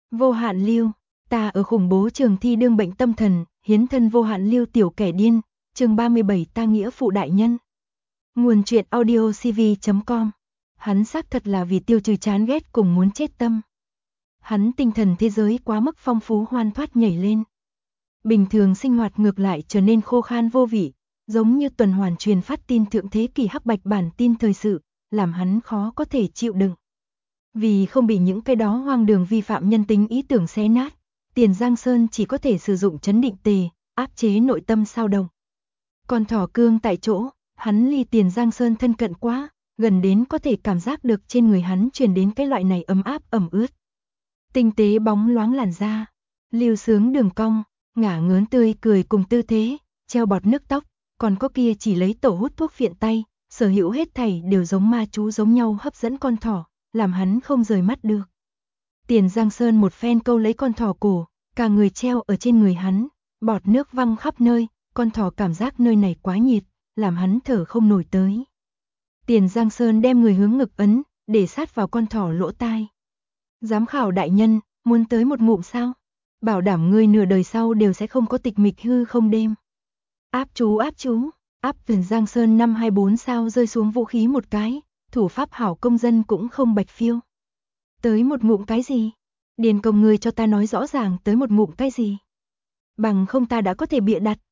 Vô hạn lưu, ta ở khủng bố trường thi đương bệnh tâm thần, hiến thân vô hạn lưu tiểu kẻ điên, chương 37 ta nghĩa phụ đại nhân. Nguồn truyện audio cv.com. Hắn xác thật là vì tiêu trừ chán ghét cùng muốn chết tâm. Hắn tinh thần thế giới quá mức phong phú hoan thoát nhảy lên. Bình thường sinh hoạt ngược lại trở nên khô khan vô vị, giống như tuần hoàn truyền phát tin thượng thế kỷ hắc bạch bản tin thời sự, làm hắn khó có thể chịu đựng. Vì không bị những cái đó hoang đường vi phạm nhân tính ý tưởng xé nát, Tiền Giang Sơn chỉ có thể sử dụng trấn định tề, áp chế nội tâm sao động. Con thỏ cương tại chỗ, hắn ly Tiền Giang Sơn thân cận quá, gần đến có thể cảm giác được trên người hắn truyền đến cái loại này ấm áp ẩm ướt. Tinh tế bóng loáng làn da, lưu sướng đường cong, ngả ngớn tươi cười cùng tư thế, treo bọt nước tóc, còn có kia chỉ lấy tổ hút thuốc phiện tay, sở hữu hết thảy đều giống ma chú giống nhau hấp dẫn con thỏ, làm hắn không rời mắt được. Tiền Giang Sơn một phen câu lấy con thỏ cổ, cả người treo ở trên người hắn, bọt nước văng khắp nơi, con thỏ cảm giác nơi này quá nhiệt, làm hắn thở không nổi tới. Tiền Giang Sơn đem người hướng ngực ấn, để sát vào con thỏ lỗ tai. Giám khảo đại nhân, muốn tới một ngụm sao? Bảo đảm ngươi nửa đời sau đều sẽ không có tịch mịch hư không đêm. Áp chú, áp Tiền Giang Sơn 524 sao rơi xuống vũ khí một cái, thủ pháp hảo công dân cũng không bạch phiêu. Tới một ngụm cái gì? Điền công ngươi cho ta nói rõ ràng tới một ngụm cái gì? Bằng không ta đã có thể bịa đặt.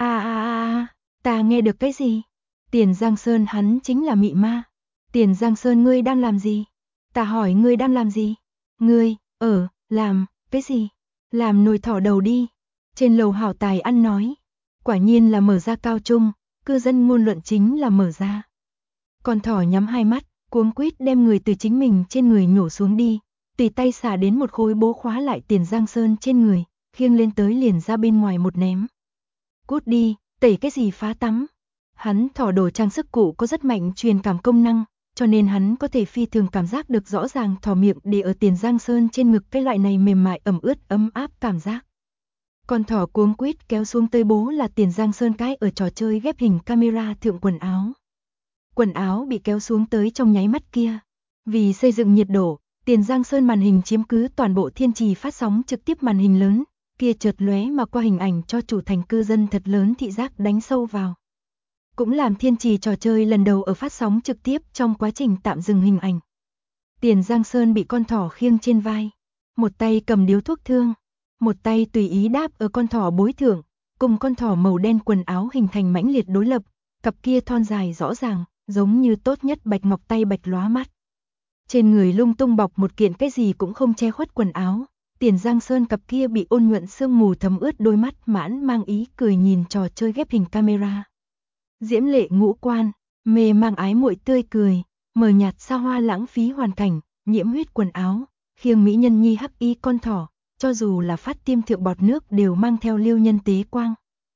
Ta nghe được cái gì? Tiền Giang Sơn hắn chính là mị ma. Tiền Giang Sơn ngươi đang làm gì? Ta hỏi ngươi đang làm gì? Ngươi, làm, cái gì? Làm nồi thỏ đầu đi. Trên lầu hảo tài ăn nói. Quả nhiên là mở ra cao trung, cư dân ngôn luận chính là mở ra. Con thỏ nhắm hai mắt, cuống quýt đem người từ chính mình trên người nhổ xuống đi, tùy tay xả đến một khối bố khóa lại Tiền Giang Sơn trên người, khiêng lên tới liền ra bên ngoài một ném. Cút đi, tẩy cái gì phá tắm. Hắn thỏ đồ trang sức cụ có rất mạnh truyền cảm công năng, cho nên hắn có thể phi thường cảm giác được rõ ràng thỏ miệng để ở Tiền Giang Sơn trên ngực cái loại này mềm mại ẩm ướt ấm áp cảm giác. Con thỏ cuống quýt kéo xuống tới bố là Tiền Giang Sơn cái ở trò chơi ghép hình camera thượng quần áo. Quần áo bị kéo xuống tới trong nháy mắt kia. Vì xây dựng nhiệt độ, Tiền Giang Sơn màn hình chiếm cứ toàn bộ thiên trì phát sóng trực tiếp màn hình lớn, kia chợt lóe mà qua hình ảnh cho chủ thành cư dân thật lớn thị giác đánh sâu vào. Cũng làm thiên trì trò chơi lần đầu ở phát sóng trực tiếp trong quá trình tạm dừng hình ảnh. Tiền Giang Sơn bị con thỏ khiêng trên vai, một tay cầm điếu thuốc thương, một tay tùy ý đáp ở con thỏ bối thượng, cùng con thỏ màu đen quần áo hình thành mãnh liệt đối lập, cặp kia thon dài rõ ràng, giống như tốt nhất bạch ngọc tay bạch lóa mắt. Trên người lung tung bọc một kiện cái gì cũng không che khuất quần áo, Tiền Giang Sơn cặp kia bị ôn nhuận sương mù thấm ướt đôi mắt mãn mang ý cười nhìn trò chơi ghép hình camera. Diễm lệ ngũ quan, mê mang ái muội tươi cười, mờ nhạt xa hoa lãng phí hoàn cảnh, nhiễm huyết quần áo, khiêng mỹ nhân nhi hắc y con thỏ, cho dù là phát tiêm thượng bọt nước đều mang theo liêu nhân tế quang.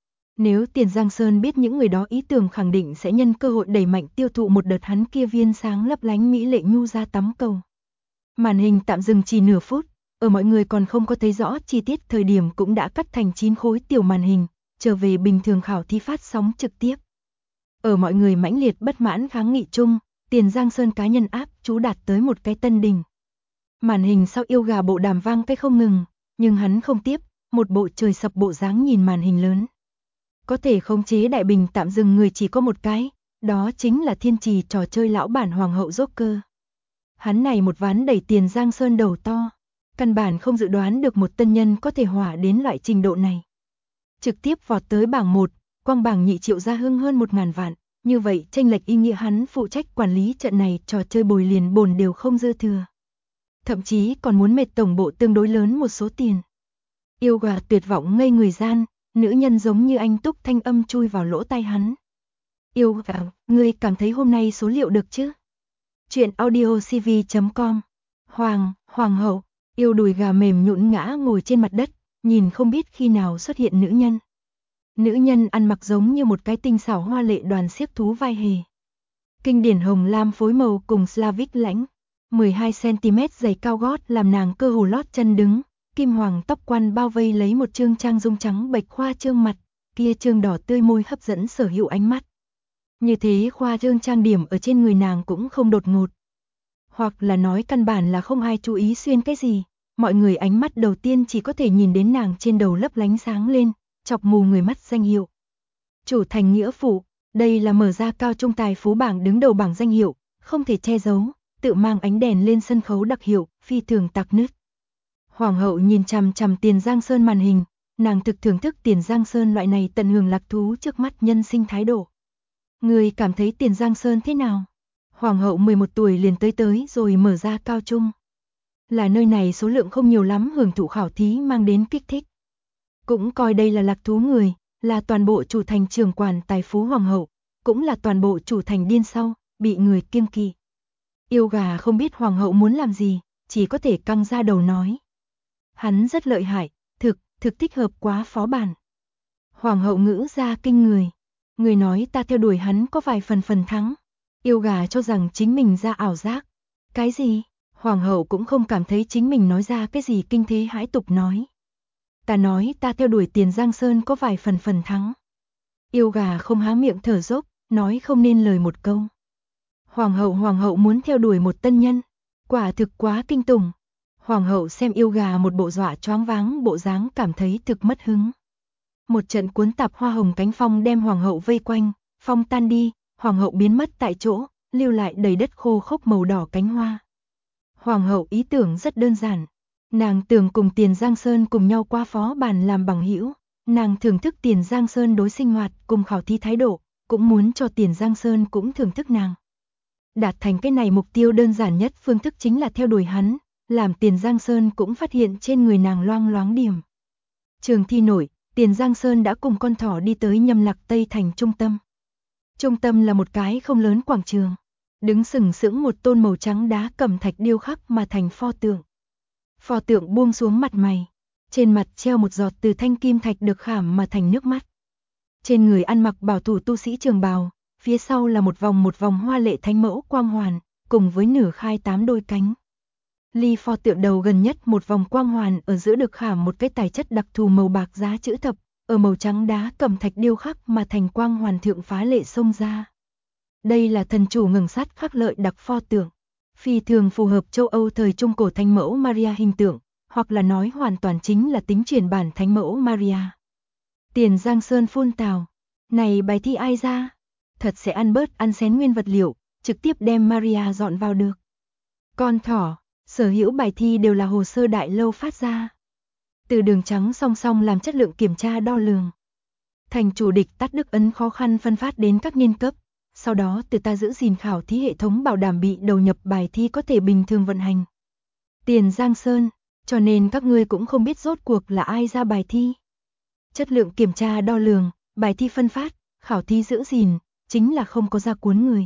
Nếu Tiền Giang Sơn biết những người đó ý tưởng khẳng định sẽ nhân cơ hội đẩy mạnh tiêu thụ một đợt hắn kia viên sáng lấp lánh mỹ lệ nhu ra tắm cầu. Màn hình tạm dừng chỉ nửa phút, ở mọi người còn không có thấy rõ chi tiết thời điểm cũng đã cắt thành 9 khối tiểu màn hình, trở về bình thường khảo thi phát sóng trực tiếp. Ở mọi người mãnh liệt bất mãn kháng nghị chung, Tiền Giang Sơn cá nhân áp chú đạt tới một cái tân đỉnh. Màn hình sau yêu gà bộ đàm vang cái không ngừng, nhưng hắn không tiếp, một bộ trời sập bộ dáng nhìn màn hình lớn. Có thể khống chế đại bình tạm dừng người chỉ có một cái, đó chính là thiên trì trò chơi lão bản hoàng hậu Joker. Hắn này một ván đẩy Tiền Giang Sơn đầu to, căn bản không dự đoán được một tân nhân có thể hỏa đến loại trình độ này. Trực tiếp vọt tới bảng 1, quang bảng nhị triệu gia hưng hơn 1.000 vạn, như vậy chênh lệch ý nghĩa hắn phụ trách quản lý trận này trò chơi bồi liền bồn đều không dư thừa. Thậm chí còn muốn mệt tổng bộ tương đối lớn một số tiền. Yêu gà tuyệt vọng ngây người gian, nữ nhân giống như anh túc thanh âm chui vào lỗ tai hắn. Yêu gà, ngươi cảm thấy hôm nay số liệu được chứ? Chuyện audio cv.com. Hoàng hậu, yêu đùi gà mềm nhũn ngã ngồi trên mặt đất, nhìn không biết khi nào xuất hiện nữ nhân. Nữ nhân ăn mặc giống như một cái tinh xảo hoa lệ đoàn xiếc thú vai hề. Kinh điển hồng lam phối màu cùng Slavic lãnh, 12cm giày cao gót làm nàng cơ hồ lót chân đứng, kim hoàng tóc quăn bao vây lấy một trương trang dung trắng bệch khoa trương mặt, kia trương đỏ tươi môi hấp dẫn sở hữu ánh mắt. Như thế khoa trương trang điểm ở trên người nàng cũng không đột ngột. Hoặc là nói căn bản là không ai chú ý xuyên cái gì, mọi người ánh mắt đầu tiên chỉ có thể nhìn đến nàng trên đầu lấp lánh sáng lên, chọc mù người mắt danh hiệu. Chủ thành nghĩa phụ, đây là mở ra cao trung tài phú bảng đứng đầu bảng danh hiệu, không thể che giấu, tự mang ánh đèn lên sân khấu đặc hiệu, phi thường tạc nứt. Hoàng hậu nhìn chằm chằm Tiền Giang Sơn màn hình, nàng thực thưởng thức Tiền Giang Sơn loại này tận hưởng lạc thú trước mắt nhân sinh thái độ. Người cảm thấy Tiền Giang Sơn thế nào? Hoàng hậu 11 tuổi liền tới rồi mở ra cao trung. Là nơi này số lượng không nhiều lắm hưởng thụ khảo thí mang đến kích thích. Cũng coi đây là lạc thú người, là toàn bộ chủ thành trưởng quản tài phú hoàng hậu, cũng là toàn bộ chủ thành điên sau, bị người kiêng kỵ. Yêu gà không biết hoàng hậu muốn làm gì, chỉ có thể căng ra đầu nói. Hắn rất lợi hại, thực thích hợp quá phó bản. Hoàng hậu ngữ ra kinh người. Người nói ta theo đuổi hắn có vài phần thắng. Yêu gà cho rằng chính mình ra ảo giác. Cái gì? Hoàng hậu cũng không cảm thấy chính mình nói ra cái gì kinh thế hãi tục nói. Ta nói ta theo đuổi Tiền Giang Sơn có vài phần thắng. Yêu gà không há miệng thở dốc, nói không nên lời một câu. Hoàng hậu muốn theo đuổi một tân nhân. Quả thực quá kinh tủng. Hoàng hậu xem yêu gà một bộ dọa choáng váng bộ dáng cảm thấy thực mất hứng. Một trận cuốn tạp hoa hồng cánh phong đem hoàng hậu vây quanh, phong tan đi, hoàng hậu biến mất tại chỗ, lưu lại đầy đất khô khốc màu đỏ cánh hoa. Hoàng hậu ý tưởng rất đơn giản, nàng tưởng cùng Tiền Giang Sơn cùng nhau qua phó bản làm bằng hữu, nàng thưởng thức Tiền Giang Sơn đối sinh hoạt cùng khảo thí thái độ, cũng muốn cho Tiền Giang Sơn cũng thưởng thức nàng. Đạt thành cái này mục tiêu đơn giản nhất phương thức chính là theo đuổi hắn, làm Tiền Giang Sơn cũng phát hiện trên người nàng loang loáng điểm. Trường thi nổi, Tiền Giang Sơn đã cùng con thỏ đi tới Nhâm Lạc Tây thành trung tâm. Trung tâm là một cái không lớn quảng trường, đứng sừng sững một tôn màu trắng đá cẩm thạch điêu khắc mà thành pho tượng. Pho tượng buông xuống mặt mày, trên mặt treo một giọt từ thanh kim thạch được khảm mà thành nước mắt. Trên người ăn mặc bảo thủ tu sĩ trường bào, phía sau là một vòng hoa lệ thánh mẫu quang hoàn, cùng với nửa khai 8 đôi cánh. Ly pho tượng đầu gần nhất một vòng quang hoàn ở giữa được khảm một cái tài chất đặc thù màu bạc giá chữ thập, ở màu trắng đá cẩm thạch điêu khắc mà thành quang hoàn thượng phá lệ xông ra. Đây là thần chủ ngừng sắt khắc lợi đặc pho tượng, phi thường phù hợp châu Âu thời trung cổ thánh mẫu Maria hình tượng, hoặc là nói hoàn toàn chính là tính chuyển bản thánh mẫu Maria. Tiền Giang Sơn phun tào, này bài thi ai ra? Thật sẽ ăn bớt ăn xén nguyên vật liệu, trực tiếp đem Maria dọn vào được. Con thỏ, sở hữu bài thi đều là hồ sơ đại lâu phát ra. Từ đường trắng song song làm chất lượng kiểm tra đo lường. Thành chủ địch tắt đức ấn khó khăn phân phát đến các niên cấp, sau đó từ ta giữ gìn khảo thí hệ thống bảo đảm bị đầu nhập bài thi có thể bình thường vận hành. Tiền Giang Sơn, cho nên các ngươi cũng không biết rốt cuộc là ai ra bài thi. Chất lượng kiểm tra đo lường, bài thi phân phát, khảo thí giữ gìn, chính là không có ra cuốn người.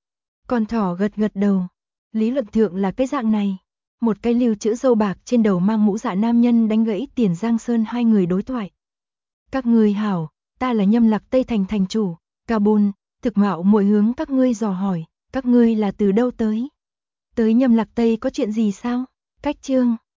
Con thỏ gật đầu, lý luận thượng là cái dạng này. Một cái lưu chữ râu bạc trên đầu mang mũ dạ nam nhân đánh gãy Tiền Giang Sơn hai người đối thoại. Các ngươi hảo, ta là Nhâm Lạc Tây thành thành chủ, Kabul, thực mạo muội hướng các ngươi dò hỏi, các ngươi là từ đâu tới? Tới Nhâm Lạc Tây có chuyện gì sao? Cách chương